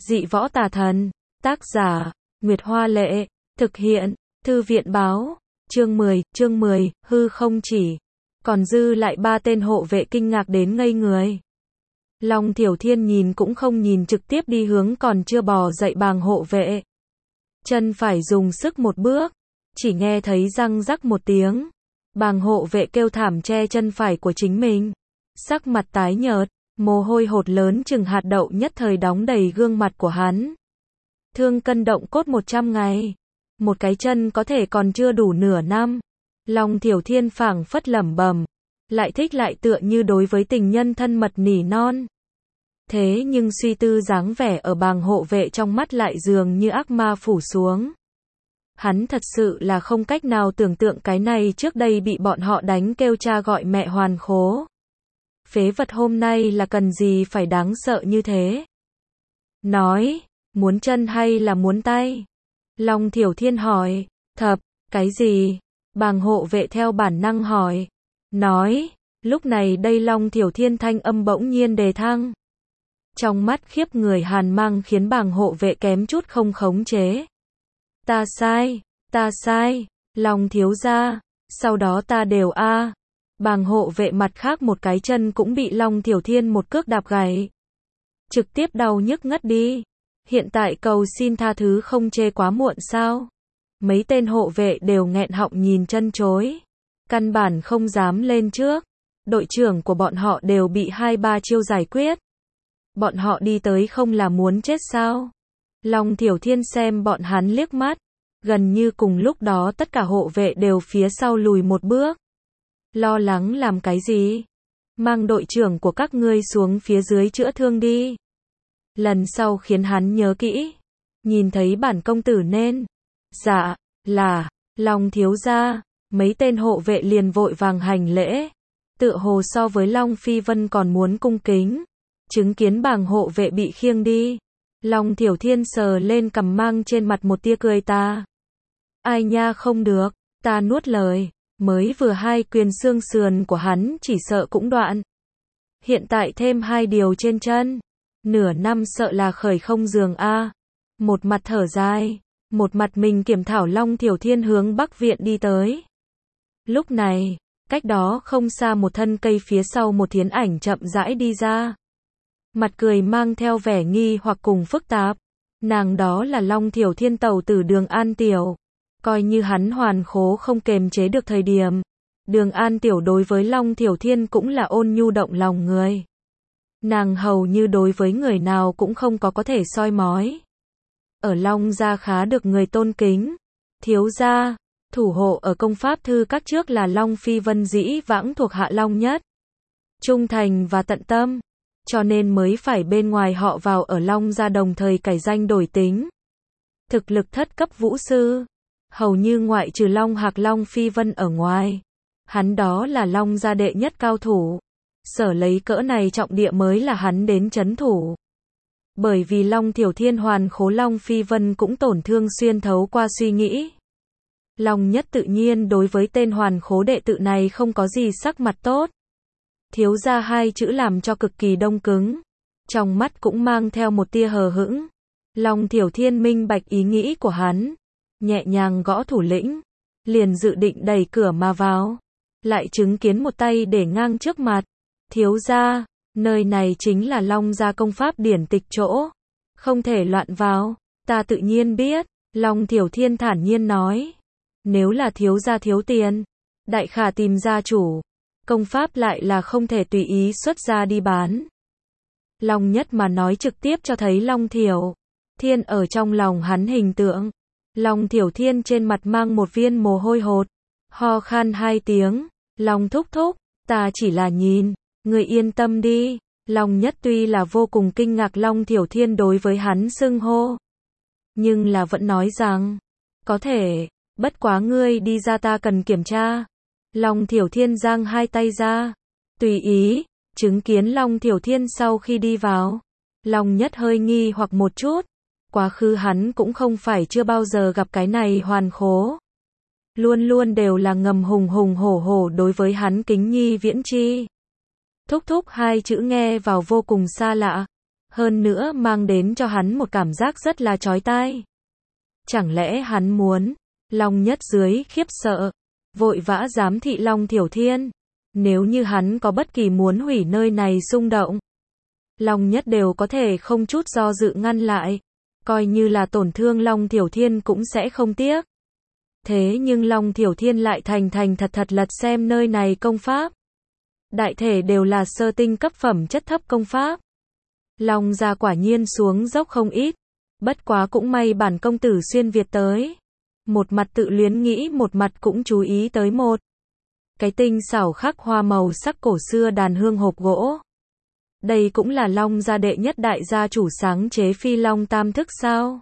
Dị võ tà thần. Tác giả, Nguyệt Hoa Lệ. Thực hiện, Thư viện Báo. Chương 10, hư không chỉ. Còn dư lại 3 tên hộ vệ kinh ngạc đến ngây người. Long Thiểu Thiên nhìn cũng không nhìn trực tiếp đi hướng còn chưa bò dậy bàng hộ vệ. Chân phải dùng sức một bước, chỉ nghe thấy răng rắc một tiếng. Bàng hộ vệ kêu thảm che chân phải của chính mình. Sắc mặt tái nhợt, mồ hôi hột lớn chừng hạt đậu nhất thời đóng đầy gương mặt của hắn. Thương cân động cốt 100 ngày. Một cái chân có thể còn chưa đủ nửa năm. Long Thiểu Thiên phảng phất lẩm bẩm, lại thích lại tựa như đối với tình nhân thân mật nỉ non. Thế nhưng suy tư dáng vẻ ở bàng hộ vệ trong mắt lại dường như ác ma phủ xuống. Hắn thật sự là không cách nào tưởng tượng cái này trước đây bị bọn họ đánh kêu cha gọi mẹ hoàn khố. Phế vật hôm nay là cần gì phải đáng sợ như thế? Nói, muốn chân hay là muốn tay? Long Thiểu Thiên hỏi. Thập, cái gì? Bàng hộ vệ theo bản năng hỏi. Nói, lúc này đây Long Thiểu Thiên thanh âm bỗng nhiên đề thăng. Trong mắt khiếp người hàn mang khiến bàng hộ vệ kém chút không khống chế. Ta sai, Long thiếu gia, sau đó ta đều Bàng hộ vệ mặt khác một cái chân cũng bị Long Thiểu Thiên một cước đạp gãy. Trực tiếp đau nhức ngất đi. Hiện tại cầu xin tha thứ không chê quá muộn sao? Mấy tên hộ vệ đều nghẹn họng nhìn chân chối. Căn bản không dám lên trước. Đội trưởng của bọn họ đều bị 2-3 chiêu giải quyết. Bọn họ đi tới không là muốn chết sao? Long Thiểu Thiên xem bọn hắn liếc mắt. Gần như cùng lúc đó tất cả hộ vệ đều phía sau lùi một bước. Lo lắng làm cái gì? Mang đội trưởng của các ngươi xuống phía dưới chữa thương đi. Lần sau khiến hắn nhớ kỹ. Nhìn thấy bản công tử nên. Dạ, là, Long thiếu gia. Mấy tên hộ vệ liền vội vàng hành lễ. Tựa hồ so với Long Phi Vân còn muốn cung kính. Chứng kiến bàng hộ vệ bị khiêng đi. Long Thiểu Thiên sờ lên cằm mang trên mặt một tia cười ta. Ai nha không được, ta nuốt lời. Mới vừa 2 quyền xương sườn của hắn chỉ sợ cũng đoạn. Hiện tại thêm 2 điều trên chân. Nửa năm sợ là khởi không giường Một mặt thở dài, một mặt mình kiểm thảo Long Thiểu Thiên hướng Bắc Viện đi tới. Lúc này, cách đó không xa một thân cây phía sau một thiến ảnh chậm rãi đi ra. Mặt cười mang theo vẻ nghi hoặc cùng phức tạp. Nàng đó là Long Thiểu Thiên tẩu tử Đường An Tiểu. Coi như hắn hoàn khố không kềm chế được thời điểm. Đường An Tiểu đối với Long Thiểu Thiên cũng là ôn nhu động lòng người. Nàng hầu như đối với người nào cũng không có thể soi mói. Ở Long gia khá được người tôn kính. Thiếu gia, thủ hộ ở công pháp thư các trước là Long Phi Vân dĩ vãng thuộc hạ Long nhất. Trung thành và tận tâm. Cho nên mới phải bên ngoài họ vào ở Long gia đồng thời cải danh đổi tính. Thực lực thất cấp vũ sư. Hầu như ngoại trừ Long Hạc Long Phi Vân ở ngoài. Hắn đó là Long gia đệ nhất cao thủ. Sở lấy cỡ này trọng địa mới là hắn đến trấn thủ. Bởi vì Long Thiểu Thiên hoàn khố Long Phi Vân cũng tổn thương xuyên thấu qua suy nghĩ. Long nhất tự nhiên đối với tên hoàn khố đệ tự này không có gì sắc mặt tốt. Thiếu gia 2 chữ làm cho cực kỳ đông cứng. Trong mắt cũng mang theo một tia hờ hững. Long Thiểu Thiên minh bạch ý nghĩ của hắn. Nhẹ nhàng gõ thủ lĩnh. Liền dự định đẩy cửa mà vào. Lại chứng kiến một tay để ngang trước mặt. Thiếu gia, nơi này chính là Long gia công pháp điển tịch chỗ. Không thể loạn vào. Ta tự nhiên biết. Long Thiểu Thiên thản nhiên nói. Nếu là thiếu gia thiếu tiền. Đại khả tìm gia chủ. Công pháp lại là không thể tùy ý xuất ra đi bán. Long nhất mà nói trực tiếp cho thấy Long Thiểu Thiên ở trong lòng hắn hình tượng. Long Thiểu Thiên trên mặt mang một viên mồ hôi hột. Ho khan 2 tiếng. Long thúc thúc, ta chỉ là nhìn. Người yên tâm đi. Long nhất tuy là vô cùng kinh ngạc Long Thiểu Thiên đối với hắn xưng hô. Nhưng là vẫn nói rằng. Có thể, bất quá ngươi đi ra ta cần kiểm tra. Long Thiểu Thiên giang 2 tay ra. Tùy ý, chứng kiến Long Thiểu Thiên sau khi đi vào. Long nhất hơi nghi hoặc một chút. Quá khứ hắn cũng không phải chưa bao giờ gặp cái này hoàn khố. Luôn luôn đều là ngầm hùng hùng hổ hổ đối với hắn kính nhi viễn chi. Thúc thúc 2 chữ nghe vào vô cùng xa lạ. Hơn nữa mang đến cho hắn một cảm giác rất là chói tai. Chẳng lẽ hắn muốn? Long Nhất dưới khiếp sợ, vội vã giám thị Long Thiểu Thiên. Nếu như hắn có bất kỳ muốn hủy nơi này xung động, Long Nhất đều có thể không chút do dự ngăn lại. Coi như là tổn thương Long Thiểu Thiên cũng sẽ không tiếc. Thế nhưng Long Thiểu Thiên lại thành thật lật xem nơi này công pháp. Đại thể đều là sơ tinh cấp phẩm chất thấp công pháp. Long gia quả nhiên xuống dốc không ít. Bất quá cũng may bản công tử xuyên Việt tới. Một mặt tự luyến nghĩ, một mặt cũng chú ý tới một cái tinh xảo khắc hoa màu sắc cổ xưa đàn hương hộp gỗ. Đây cũng là Long gia đệ nhất đại gia chủ sáng chế Phi Long Tam Thức sao?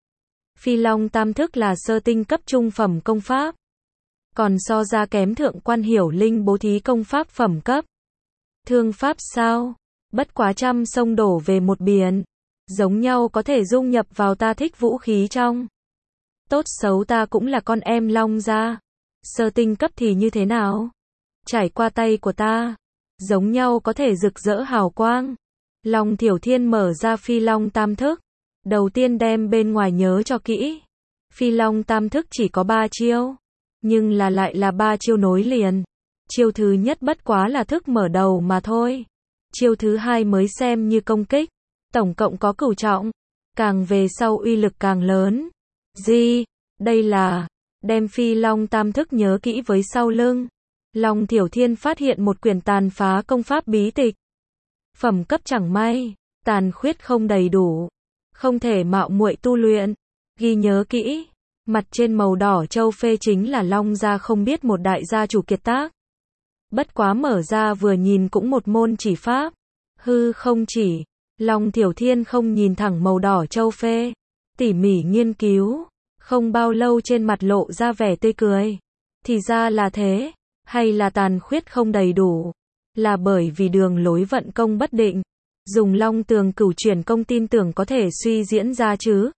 Phi Long Tam Thức là sơ tinh cấp trung phẩm công pháp. Còn so ra kém Thượng Quan Hiểu Linh bố thí công pháp phẩm cấp thương pháp sao? Bất quá trăm sông đổ về một biển. Giống nhau có thể dung nhập vào ta thích vũ khí trong. Tốt xấu ta cũng là con em Long gia. Sơ tinh cấp thì như thế nào? Trải qua tay của ta, giống nhau có thể rực rỡ hào quang. Long Thiểu Thiên mở ra Phi Long Tam Thức. Đầu tiên đem bên ngoài nhớ cho kỹ. Phi Long Tam Thức chỉ có 3 chiêu. Nhưng lại là 3 chiêu nối liền. Chiêu thứ nhất bất quá là thức mở đầu mà thôi. Chiêu thứ hai mới xem như công kích. Tổng cộng có cửu trọng. Càng về sau uy lực càng lớn. Gì? Đây là đem Phi Long Tam Thức nhớ kỹ với sau lưng. Long Thiểu Thiên phát hiện một quyển tàn phá công pháp bí tịch. Phẩm cấp chẳng may, tàn khuyết không đầy đủ, không thể mạo muội tu luyện. Ghi nhớ kỹ, mặt trên màu đỏ châu phê chính là Long gia không biết một đại gia chủ kiệt tác. Bất quá mở ra vừa nhìn cũng một môn chỉ pháp. Hư không chỉ, Long Thiểu Thiên không nhìn thẳng màu đỏ châu phê, tỉ mỉ nghiên cứu, không bao lâu trên mặt lộ ra vẻ tươi cười. Thì ra là thế, hay là tàn khuyết không đầy đủ, là bởi vì đường lối vận công bất định, dùng Long Tường Cửu chuyển công tin tưởng có thể suy diễn ra chứ.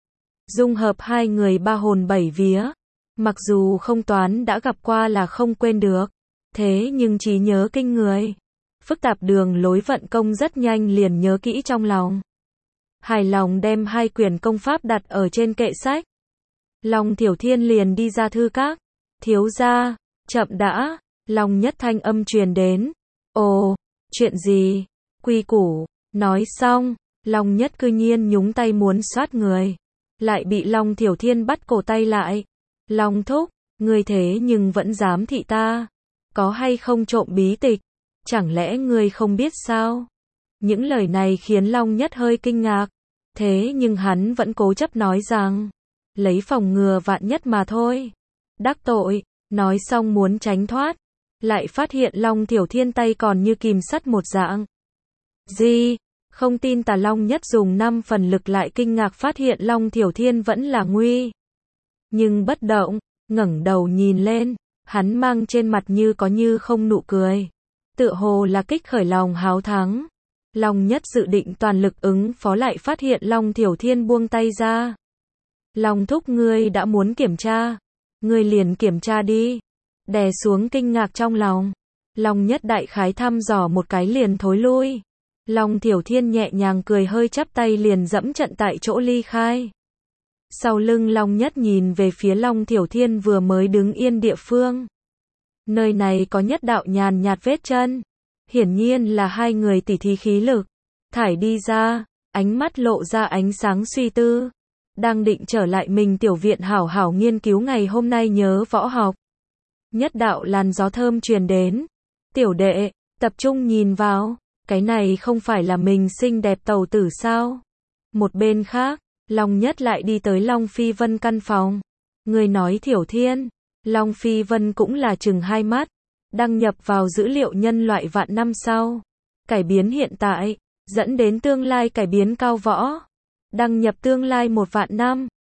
Dung hợp hai người ba hồn bảy vía, mặc dù không toán đã gặp qua là không quên được, thế nhưng trí nhớ kinh người. Phức tạp đường lối vận công rất nhanh liền nhớ kỹ trong lòng. Hài lòng đem hai quyển công pháp đặt ở trên kệ sách. Long Thiểu Thiên liền đi ra thư các. Thiếu gia, chậm đã. Long Nhất thanh âm truyền đến. Ồ, chuyện gì? Quy củ. Nói xong, Long Nhất cư nhiên nhúng tay muốn soát người. Lại bị Long Thiểu Thiên bắt cổ tay lại. Long thúc, ngươi thế nhưng vẫn dám thị ta. Có hay không trộm bí tịch? Chẳng lẽ ngươi không biết sao? Những lời này khiến Long Nhất hơi kinh ngạc. Thế nhưng hắn vẫn cố chấp nói rằng, lấy phòng ngừa vạn nhất mà thôi. Đắc tội, nói xong muốn tránh thoát. Lại phát hiện Long Thiểu Thiên tay còn như kìm sắt một dạng. Gì? Không tin tà. Long Nhất dùng 5 phần lực lại kinh ngạc phát hiện Long Thiểu Thiên vẫn là nguy. Nhưng bất động, ngẩng đầu nhìn lên, hắn mang trên mặt như có như không nụ cười. Tựa hồ là kích khởi lòng háo thắng. Long Nhất dự định toàn lực ứng phó lại phát hiện Long Thiểu Thiên buông tay ra. Long thúc, ngươi đã muốn kiểm tra. Ngươi liền kiểm tra đi. Đè xuống kinh ngạc trong lòng. Long Nhất đại khái thăm dò một cái liền thối lui. Long Thiểu Thiên nhẹ nhàng cười hơi chắp tay liền dẫm trận tại chỗ ly khai. Sau lưng Long Nhất nhìn về phía Long Thiểu Thiên vừa mới đứng yên địa phương. Nơi này có nhất đạo nhàn nhạt vết chân. Hiển nhiên là hai người tỉ thí khí lực. Thải đi ra, ánh mắt lộ ra ánh sáng suy tư. Đang định trở lại mình tiểu viện hảo hảo nghiên cứu ngày hôm nay nhớ võ học. Nhất đạo làn gió thơm truyền đến. Tiểu đệ, tập trung nhìn vào. Cái này không phải là mình xinh đẹp tẩu tử sao? Một bên khác, Long Nhất lại đi tới Long Phi Vân căn phòng. Người nói Thiểu Thiên. Long Phi Vân cũng là chừng hai mắt. Đăng nhập vào dữ liệu nhân loại vạn năm sau. Cải biến hiện tại, dẫn đến tương lai cải biến cao võ. Đăng nhập tương lai 1 vạn năm.